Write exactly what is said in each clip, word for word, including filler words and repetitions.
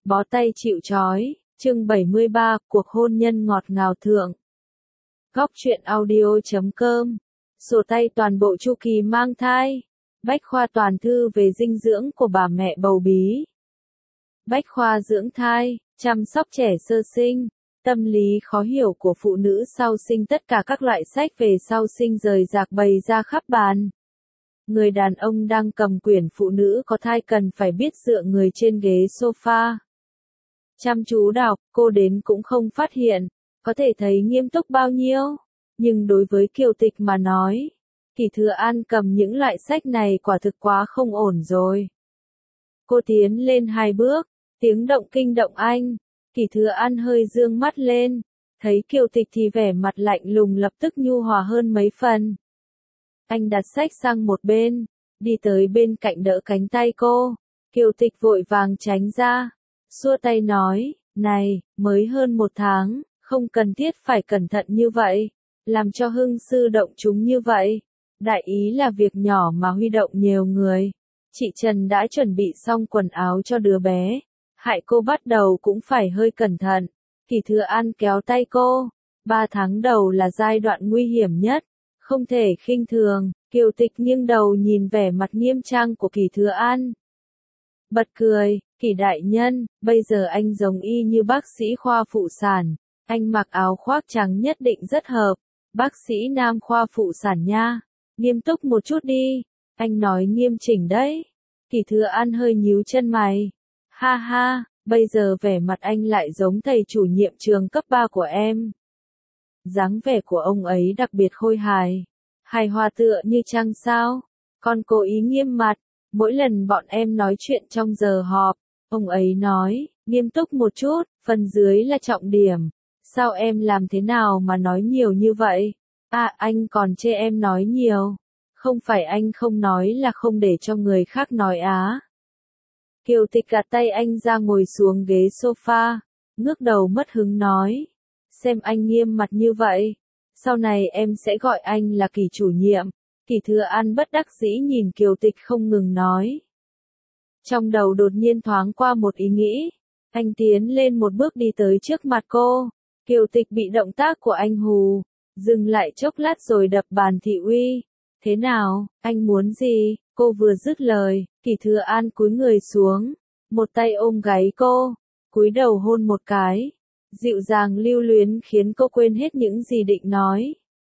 Bó tay chịu trói, chương bảy mươi ba, cuộc hôn nhân ngọt ngào thượng. Góc truyện audio chấm com, sổ tay toàn bộ chu kỳ mang thai, bách khoa toàn thư về dinh dưỡng của bà mẹ bầu bí. Bách khoa dưỡng thai, chăm sóc trẻ sơ sinh, tâm lý khó hiểu của phụ nữ sau sinh, tất cả các loại sách về sau sinh rời rạc bày ra khắp bàn. Người đàn ông đang cầm quyển phụ nữ có thai cần phải biết dựa người trên ghế sofa. Chăm chú đọc, cô đến cũng không phát hiện, có thể thấy nghiêm túc bao nhiêu. Nhưng đối với Kiều Tịch mà nói, Kỷ Thừa An cầm những loại sách này quả thực quá không ổn rồi. Cô tiến lên hai bước, tiếng động kinh động anh. Kỷ Thừa An hơi dương mắt lên, thấy Kiều Tịch thì vẻ mặt lạnh lùng lập tức nhu hòa hơn mấy phần. Anh đặt sách sang một bên, đi tới bên cạnh đỡ cánh tay cô. Kiều Tịch vội vàng tránh ra, xua tay nói, này, mới hơn một tháng, không cần thiết phải cẩn thận như vậy, làm cho hưng sư động chúng như vậy. Đại ý là việc nhỏ mà huy động nhiều người. Chị Trần đã chuẩn bị xong quần áo cho đứa bé, hại cô bắt đầu cũng phải hơi cẩn thận. Kỷ Thừa An kéo tay cô, ba tháng đầu là giai đoạn nguy hiểm nhất, không thể khinh thường. Kiều Tịch nghiêng đầu nhìn vẻ mặt nghiêm trang của Kỷ Thừa An, bật cười, Kỷ đại nhân, bây giờ anh giống y như bác sĩ khoa phụ sản, anh mặc áo khoác trắng nhất định rất hợp, bác sĩ nam khoa phụ sản nha, nghiêm túc một chút đi, anh nói nghiêm chỉnh đấy. Kỷ Thừa An hơi nhíu chân mày, ha ha, bây giờ vẻ mặt anh lại giống thầy chủ nhiệm trường cấp ba của em. Dáng vẻ của ông ấy đặc biệt khôi hài, hài hòa tựa như trăng sao, còn cố ý nghiêm mặt. Mỗi lần bọn em nói chuyện trong giờ họp, ông ấy nói, nghiêm túc một chút, phần dưới là trọng điểm. Sao em làm thế nào mà nói nhiều như vậy? À, anh còn chê em nói nhiều. Không phải anh không nói là không để cho người khác nói á. Kiều Tịch gạt tay anh ra ngồi xuống ghế sofa, ngước đầu mất hứng nói. Xem anh nghiêm mặt như vậy, sau này em sẽ gọi anh là Kỷ chủ nhiệm. Kỷ Thừa An bất đắc dĩ nhìn Kiều Tịch không ngừng nói. Trong đầu đột nhiên thoáng qua một ý nghĩ, anh tiến lên một bước đi tới trước mặt cô. Kiều Tịch bị động tác của anh hù, dừng lại chốc lát rồi đập bàn thị uy. Thế nào, anh muốn gì? Cô vừa dứt lời, Kỷ Thừa An cúi người xuống, một tay ôm gáy cô, cúi đầu hôn một cái, dịu dàng lưu luyến khiến cô quên hết những gì định nói.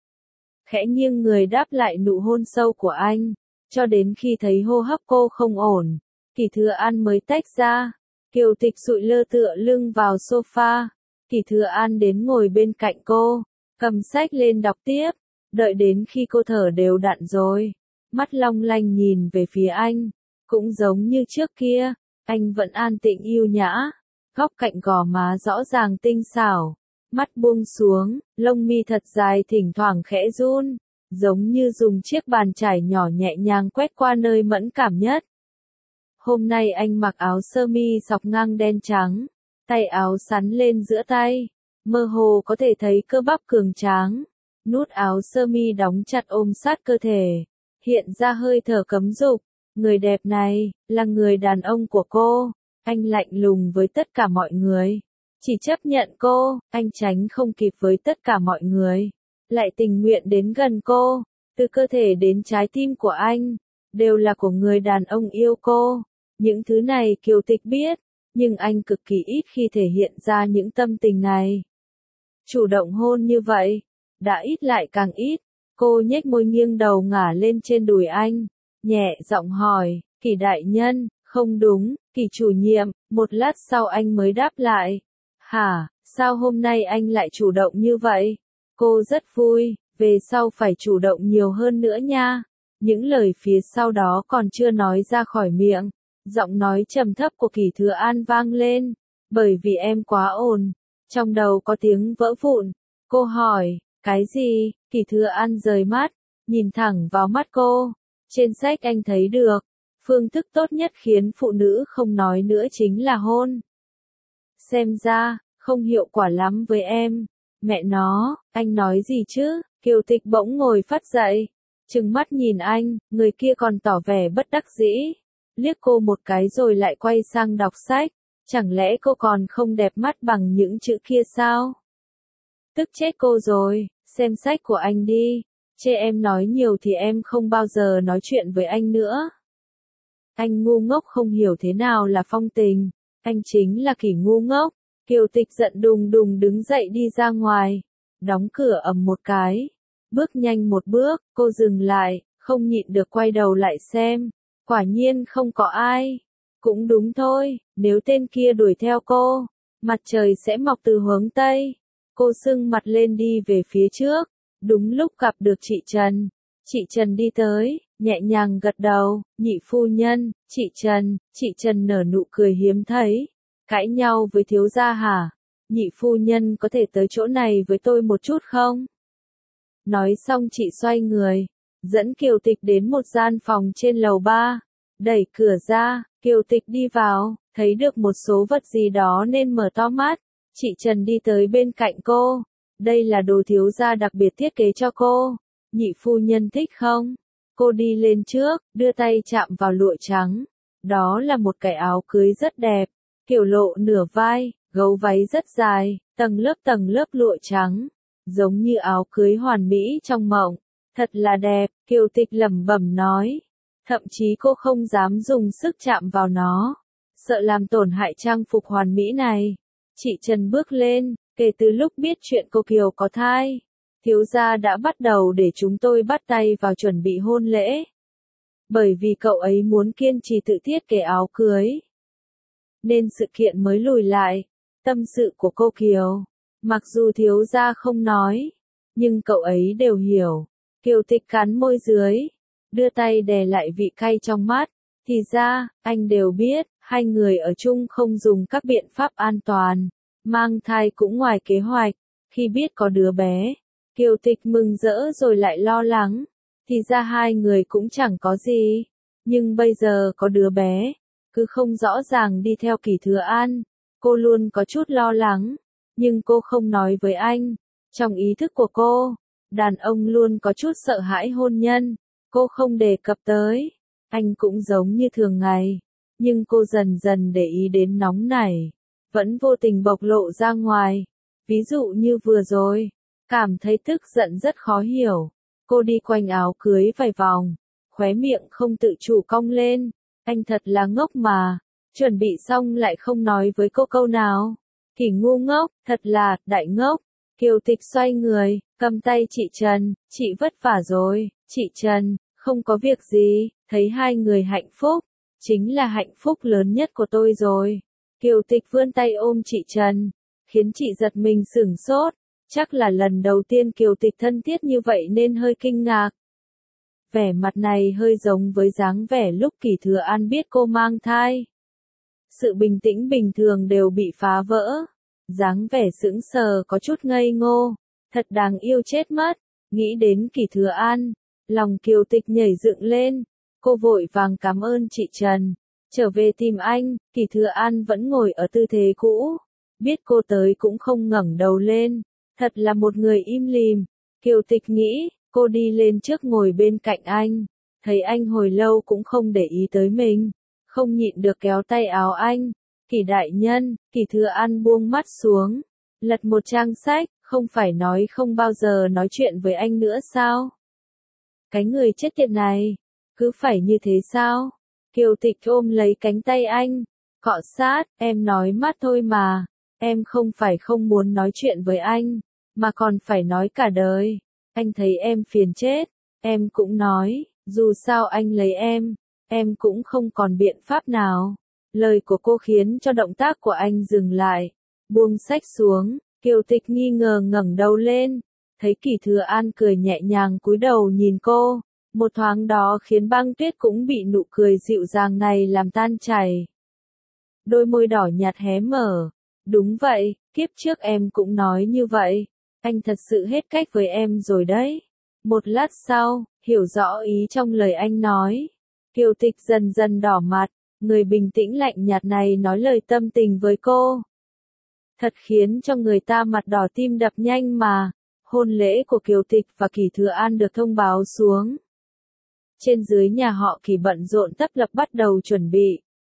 Khẽ nghiêng người đáp lại nụ hôn sâu của anh, cho đến khi thấy hô hấp cô không ổn, Kỷ Thừa An mới tách ra. Kiều Tịch sụi lơ tựa lưng vào sofa, Kỷ Thừa An đến ngồi bên cạnh cô, cầm sách lên đọc tiếp, đợi đến khi cô thở đều đặn rồi, mắt long lanh nhìn về phía anh, cũng giống như trước kia, anh vẫn an tĩnh yêu nhã, góc cạnh gò má rõ ràng tinh xảo. Mắt buông xuống, lông mi thật dài thỉnh thoảng khẽ run, giống như dùng chiếc bàn chải nhỏ nhẹ nhàng quét qua nơi mẫn cảm nhất. Hôm nay anh mặc áo sơ mi xọc ngang đen trắng, tay áo sắn lên giữa tay, mơ hồ có thể thấy cơ bắp cường tráng, nút áo sơ mi đóng chặt ôm sát cơ thể, hiện ra hơi thở cấm dục. Người đẹp này, là người đàn ông của cô, anh lạnh lùng với tất cả mọi người. Chỉ chấp nhận cô, anh tránh không kịp với tất cả mọi người, lại tình nguyện đến gần cô, từ cơ thể đến trái tim của anh, đều là của người đàn ông yêu cô. Những thứ này Kiều Tịch biết, nhưng anh cực kỳ ít khi thể hiện ra những tâm tình này. Chủ động hôn như vậy, đã ít lại càng ít, cô nhếch môi nghiêng đầu ngả lên trên đùi anh, nhẹ giọng hỏi, Kỷ đại nhân, không đúng, Kỷ chủ nhiệm. Một lát sau anh mới đáp lại. Hả, sao hôm nay anh lại chủ động như vậy? Cô rất vui, về sau phải chủ động nhiều hơn nữa nha. Những lời phía sau đó còn chưa nói ra khỏi miệng, giọng nói trầm thấp của Kỷ Thừa An vang lên, bởi vì em quá ồn. Trong đầu có tiếng vỡ vụn, cô hỏi, cái gì? Kỷ Thừa An rời mắt, nhìn thẳng vào mắt cô, trên sách anh thấy được, phương thức tốt nhất khiến phụ nữ không nói nữa chính là hôn. Xem ra, không hiệu quả lắm với em. Mẹ nó, anh nói gì chứ? Kiều Tịch bỗng ngồi phắt dậy, trừng mắt nhìn anh, người kia còn tỏ vẻ bất đắc dĩ, liếc cô một cái rồi lại quay sang đọc sách. Chẳng lẽ cô còn không đẹp mắt bằng những chữ kia sao? Tức chết cô rồi, xem sách của anh đi. Chê em nói nhiều thì em không bao giờ nói chuyện với anh nữa. Anh ngu ngốc không hiểu thế nào là phong tình. Anh chính là kỷ ngu ngốc. Kiều Tịch giận đùng đùng đứng dậy đi ra ngoài. Đóng cửa ầm một cái. Bước nhanh một bước, cô dừng lại, không nhịn được quay đầu lại xem. Quả nhiên không có ai. Cũng đúng thôi, nếu tên kia đuổi theo cô, mặt trời sẽ mọc từ hướng Tây. Cô sưng mặt lên đi về phía trước. Đúng lúc gặp được chị Trần. Chị Trần đi tới, nhẹ nhàng gật đầu, nhị phu nhân, chị Trần, chị Trần nở nụ cười hiếm thấy. Cãi nhau với thiếu gia hả? Nhị phu nhân có thể tới chỗ này với tôi một chút không? Nói xong chị xoay người, dẫn Kiều Tịch đến một gian phòng trên lầu ba. Đẩy cửa ra, Kiều Tịch đi vào, thấy được một số vật gì đó nên mở to mắt. Chị Trần đi tới bên cạnh cô. Đây là đồ thiếu gia đặc biệt thiết kế cho cô. Nhị phu nhân thích không? Cô đi lên trước, đưa tay chạm vào lụa trắng. Đó là một cái áo cưới rất đẹp, kiểu lộ nửa vai, gấu váy rất dài, tầng lớp tầng lớp lụa trắng, giống như áo cưới hoàn mỹ trong mộng. Thật là đẹp, Kiều Tịch lẩm bẩm nói. Thậm chí cô không dám dùng sức chạm vào nó, sợ làm tổn hại trang phục hoàn mỹ này. Chị Trần bước lên, kể từ lúc biết chuyện cô Kiều có thai, thiếu gia đã bắt đầu để chúng tôi bắt tay vào chuẩn bị hôn lễ. Bởi vì cậu ấy muốn kiên trì tự thiết kế áo cưới, nên sự kiện mới lùi lại. Tâm sự của cô Kiều, mặc dù thiếu gia không nói, nhưng cậu ấy đều hiểu. Kiều Tịch cắn môi dưới, đưa tay đè lại vị cay trong mắt. Thì ra, anh đều biết, hai người ở chung không dùng các biện pháp an toàn, mang thai cũng ngoài kế hoạch. Khi biết có đứa bé, Kiều Tịch mừng rỡ rồi lại lo lắng. Thì ra hai người cũng chẳng có gì, nhưng bây giờ có đứa bé, cứ không rõ ràng đi theo Kỷ Thừa An. Cô luôn có chút lo lắng, nhưng cô không nói với anh. Trong ý thức của cô, đàn ông luôn có chút sợ hãi hôn nhân. Cô không đề cập tới, anh cũng giống như thường ngày. Nhưng cô dần dần để ý đến nóng nảy, vẫn vô tình bộc lộ ra ngoài. Ví dụ như vừa rồi, cảm thấy tức giận rất khó hiểu. Cô đi quanh áo cưới vài vòng, khóe miệng không tự chủ cong lên. Anh thật là ngốc mà, chuẩn bị xong lại không nói với cô câu nào. Kỷ ngu ngốc, thật là, đại ngốc. Kiều Tịch xoay người, cầm tay chị Trần, chị vất vả rồi. Chị Trần, không có việc gì, thấy hai người hạnh phúc, chính là hạnh phúc lớn nhất của tôi rồi. Kiều Tịch vươn tay ôm chị Trần, khiến chị giật mình sửng sốt. Chắc là lần đầu tiên Kiều Tịch thân thiết như vậy nên hơi kinh ngạc. Vẻ mặt này hơi giống với dáng vẻ lúc Kỷ Thừa An biết cô mang thai. Sự bình tĩnh bình thường đều bị phá vỡ. Dáng vẻ sững sờ có chút ngây ngô, thật đáng yêu chết mất. Nghĩ đến Kỷ Thừa An, lòng Kiều Tịch nhảy dựng lên. Cô vội vàng cảm ơn chị Trần. Trở về tìm anh, Kỷ Thừa An vẫn ngồi ở tư thế cũ. Biết cô tới cũng không ngẩng đầu lên. Thật là một người im lìm. Kiều Tịch nghĩ, cô đi lên trước ngồi bên cạnh anh. Thấy anh hồi lâu cũng không để ý tới mình. Không nhịn được kéo tay áo anh. Kỷ đại nhân, Kỷ Thừa An buông mắt xuống. Lật một trang sách, không phải nói không bao giờ nói chuyện với anh nữa sao? Cái người chết tiệt này, cứ phải như thế sao? Kiều Tịch ôm lấy cánh tay anh, cọ sát, em nói mát thôi mà. Em không phải không muốn nói chuyện với anh, mà còn phải nói cả đời. Anh thấy em phiền chết, em cũng nói, dù sao anh lấy em, em cũng không còn biện pháp nào. Lời của cô khiến cho động tác của anh dừng lại, buông sách xuống. Kiều Tịch nghi ngờ ngẩng đầu lên, thấy Kỷ Thừa An cười nhẹ nhàng cúi đầu nhìn cô. Một thoáng đó khiến băng tuyết cũng bị nụ cười dịu dàng này làm tan chảy. Đôi môi đỏ nhạt hé mở. Đúng vậy, kiếp trước em cũng nói như vậy. Anh thật sự hết cách với em rồi đấy. Một lát sau, hiểu rõ ý trong lời anh nói. Kiều Tịch dần dần đỏ mặt, người bình tĩnh lạnh nhạt này nói lời tâm tình với cô. Thật khiến cho người ta mặt đỏ tim đập nhanh mà. Hôn lễ của Kiều Tịch và Kỷ Thừa An được thông báo xuống. Trên dưới nhà họ Kỷ bận rộn tấp lập bắt đầu chuẩn bị.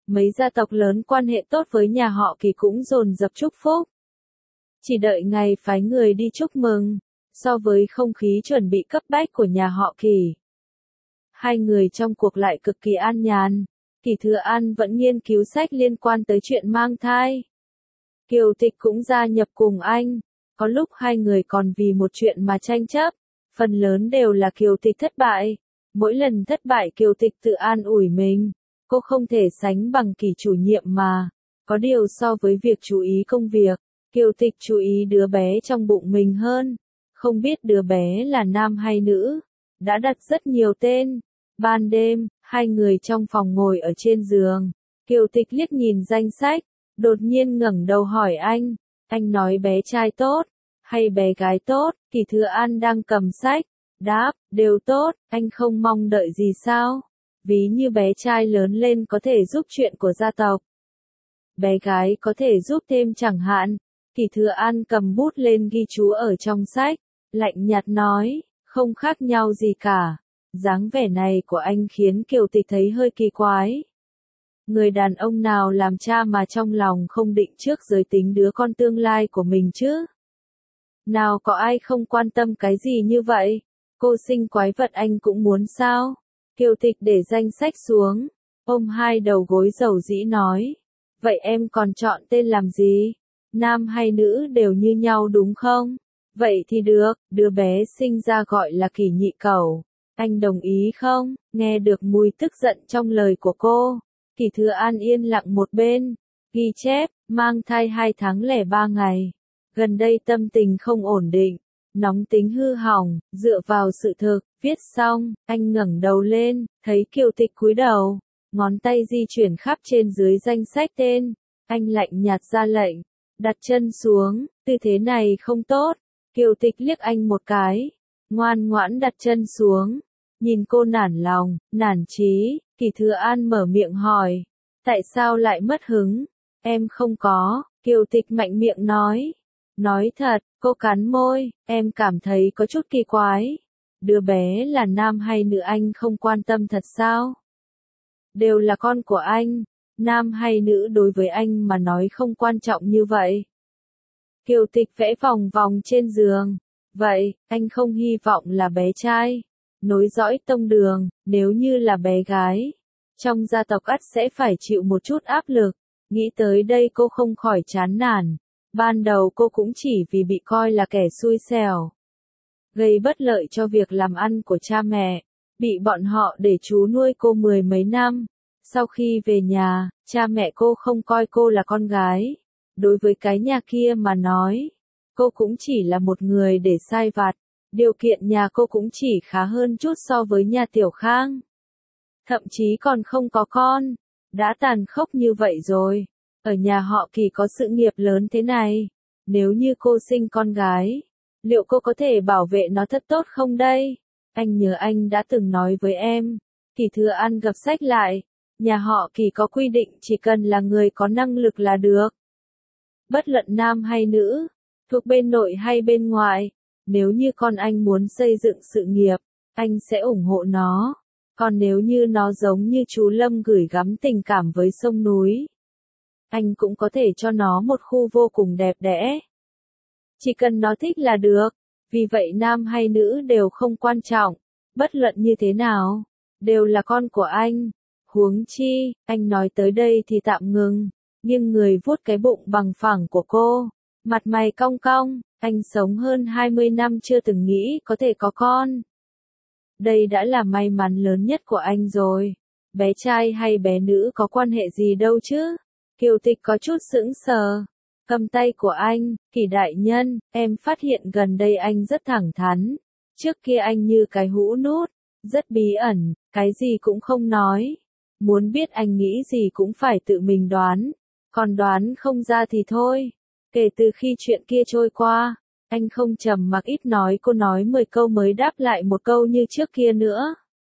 Mấy gia tộc lớn quan hệ tốt với nhà họ Kỳ cũng dồn dập chúc phúc. Chỉ đợi ngày phái người đi chúc mừng, so với không khí chuẩn bị cấp bách của nhà họ Kỳ. Hai người trong cuộc lại cực kỳ an nhàn. Kỳ Thừa An vẫn nghiên cứu sách liên quan tới chuyện mang thai. Kiều Tịch cũng gia nhập cùng anh. Có lúc hai người còn vì một chuyện mà tranh chấp. Phần lớn đều là Kiều Tịch thất bại. Mỗi lần thất bại Kiều Tịch tự an ủi mình. Cô không thể sánh bằng Kỳ chủ nhiệm mà. Có điều so với việc chú ý công việc, Kiều Tịch chú ý đứa bé trong bụng mình hơn. Không biết đứa bé là nam hay nữ. Đã đặt rất nhiều tên. Ban đêm, hai người trong phòng ngồi ở trên giường. Kiều Tịch liếc nhìn danh sách, đột nhiên ngẩng đầu hỏi anh. Anh nói bé trai tốt, hay bé gái tốt? Kỳ Thừa An đang cầm sách. Đáp, đều tốt, anh không mong đợi gì sao? Ví như bé trai lớn lên có thể giúp chuyện của gia tộc. Bé gái có thể giúp thêm chẳng hạn. Kỳ Thừa An cầm bút lên ghi chú ở trong sách. Lạnh nhạt nói, không khác nhau gì cả. Dáng vẻ này của anh khiến Kiều Tịch thấy hơi kỳ quái. Người đàn ông nào làm cha mà trong lòng không định trước giới tính đứa con tương lai của mình chứ? Nào có ai không quan tâm cái gì như vậy? Cô sinh quái vật anh cũng muốn sao? Kiều Tịch để danh sách xuống, ôm hai đầu gối dầu dĩ nói. Vậy em còn chọn tên làm gì? Nam hay nữ đều như nhau đúng không? Vậy thì được, đứa bé sinh ra gọi là Kỳ Nhị Cẩu. Anh đồng ý không? Nghe được mùi tức giận trong lời của cô. Kỳ Thừa An yên lặng một bên. Ghi chép, mang thai hai tháng lẻ ba ngày. Gần đây tâm tình không ổn định. Nóng tính hư hỏng, dựa vào sự thực, viết xong, anh ngẩng đầu lên, thấy Kiều Tịch cúi đầu. Ngón tay di chuyển khắp trên dưới danh sách tên. Anh lạnh nhạt ra lệnh. Đặt chân xuống, tư thế này không tốt. Kiều Tịch liếc anh một cái. Ngoan ngoãn đặt chân xuống. Nhìn cô nản lòng, nản chí, Kỳ Thừa An mở miệng hỏi. Tại sao lại mất hứng? Em không có, Kiều Tịch mạnh miệng nói. Nói thật, cô cắn môi, em cảm thấy có chút kỳ quái. Đứa bé là nam hay nữ anh không quan tâm thật sao? Đều là con của anh, nam hay nữ đối với anh mà nói không quan trọng như vậy. Kiều Tịch vẽ vòng vòng trên giường. Vậy, anh không hy vọng là bé trai. Nối dõi tông đường, nếu như là bé gái. Trong gia tộc ắt sẽ phải chịu một chút áp lực. Nghĩ tới đây cô không khỏi chán nản. Ban đầu cô cũng chỉ vì bị coi là kẻ xui xẻo. Gây bất lợi cho việc làm ăn của cha mẹ. Bị bọn họ để chú nuôi cô mười mấy năm. Sau khi về nhà, cha mẹ cô không coi cô là con gái. Đối với cái nhà kia mà nói, cô cũng chỉ là một người để sai vặt. Điều kiện nhà cô cũng chỉ khá hơn chút so với nhà Tiểu Khang. Thậm chí còn không có con. Đã tàn khốc như vậy rồi. Ở nhà họ Kỳ có sự nghiệp lớn thế này. Nếu như cô sinh con gái, liệu cô có thể bảo vệ nó thật tốt không đây? Anh nhớ anh đã từng nói với em. Kỳ Thừa An gập sách lại. Nhà họ Kỳ có quy định chỉ cần là người có năng lực là được. Bất luận nam hay nữ, thuộc bên nội hay bên ngoài. Nếu như con anh muốn xây dựng sự nghiệp, anh sẽ ủng hộ nó. Còn nếu như nó giống như chú Lâm gửi gắm tình cảm với sông núi, anh cũng có thể cho nó một khu vô cùng đẹp đẽ. Chỉ cần nó thích là được. Vì vậy nam hay nữ đều không quan trọng. Bất luận như thế nào, đều là con của anh. Huống chi, anh nói tới đây thì tạm ngừng. Nhưng người vuốt cái bụng bằng phẳng của cô. Mặt mày cong cong. Anh sống hơn hai mươi năm chưa từng nghĩ có thể có con. Đây đã là may mắn lớn nhất của anh rồi. Bé trai hay bé nữ có quan hệ gì đâu chứ? Kiều Tịch có chút sững sờ. Cầm tay của anh, Kỳ đại nhân, em phát hiện gần đây anh rất thẳng thắn. Trước kia anh như cái hũ nút, rất bí ẩn, cái gì cũng không nói. Muốn biết anh nghĩ gì cũng phải tự mình đoán. Còn đoán không ra thì thôi. Kể từ khi chuyện kia trôi qua, anh không trầm mặc ít nói cô nói mười câu mới đáp lại một câu như trước kia nữa.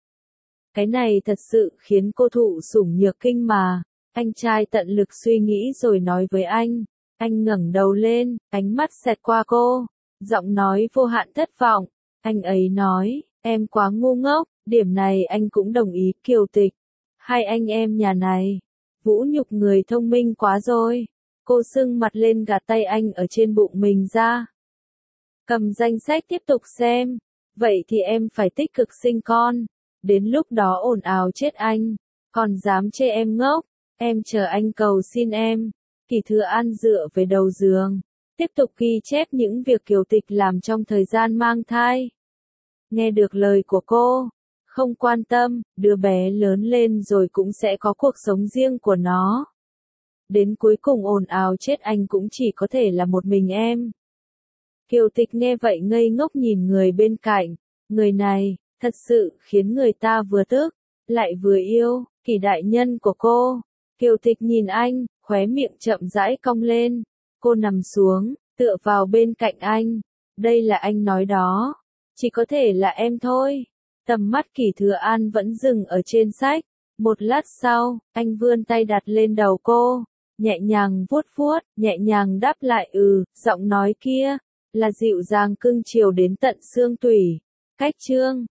Cái này thật sự khiến cô thụ sủng nhược kinh mà. Anh trai tận lực suy nghĩ rồi nói với anh. Anh ngẩng đầu lên, ánh mắt xẹt qua cô. Giọng nói vô hạn thất vọng. Anh ấy nói, em quá ngu ngốc, điểm này anh cũng đồng ý. Kiều Tịch. Hai anh em nhà này, Vũ nhục người thông minh quá rồi. Cô sưng mặt lên gạt tay anh ở trên bụng mình ra. Cầm danh sách tiếp tục xem. Vậy thì em phải tích cực sinh con. Đến lúc đó ồn ào chết anh. Còn dám chê em ngốc. Em chờ anh cầu xin em. Kỷ Thừa An dựa về đầu giường. Tiếp tục ghi chép những việc Kiều Tịch làm trong thời gian mang thai. Nghe được lời của cô. Không quan tâm, đứa bé lớn lên rồi cũng sẽ có cuộc sống riêng của nó. Đến cuối cùng ồn ào chết anh cũng chỉ có thể là một mình em. Kiều Tịch nghe vậy ngây ngốc nhìn người bên cạnh. Người này, thật sự khiến người ta vừa tức, lại vừa yêu, Kỷ đại nhân của cô. Kiều Tịch nhìn anh, khóe miệng chậm rãi cong lên. Cô nằm xuống, tựa vào bên cạnh anh. Đây là anh nói đó. Chỉ có thể là em thôi. Tầm mắt Kỷ Thừa An vẫn dừng ở trên sách. Một lát sau, anh vươn tay đặt lên đầu cô. Nhẹ nhàng vuốt vuốt, nhẹ nhàng đáp lại ừ, giọng nói kia. Là dịu dàng cưng chiều đến tận xương tủy. Cách chương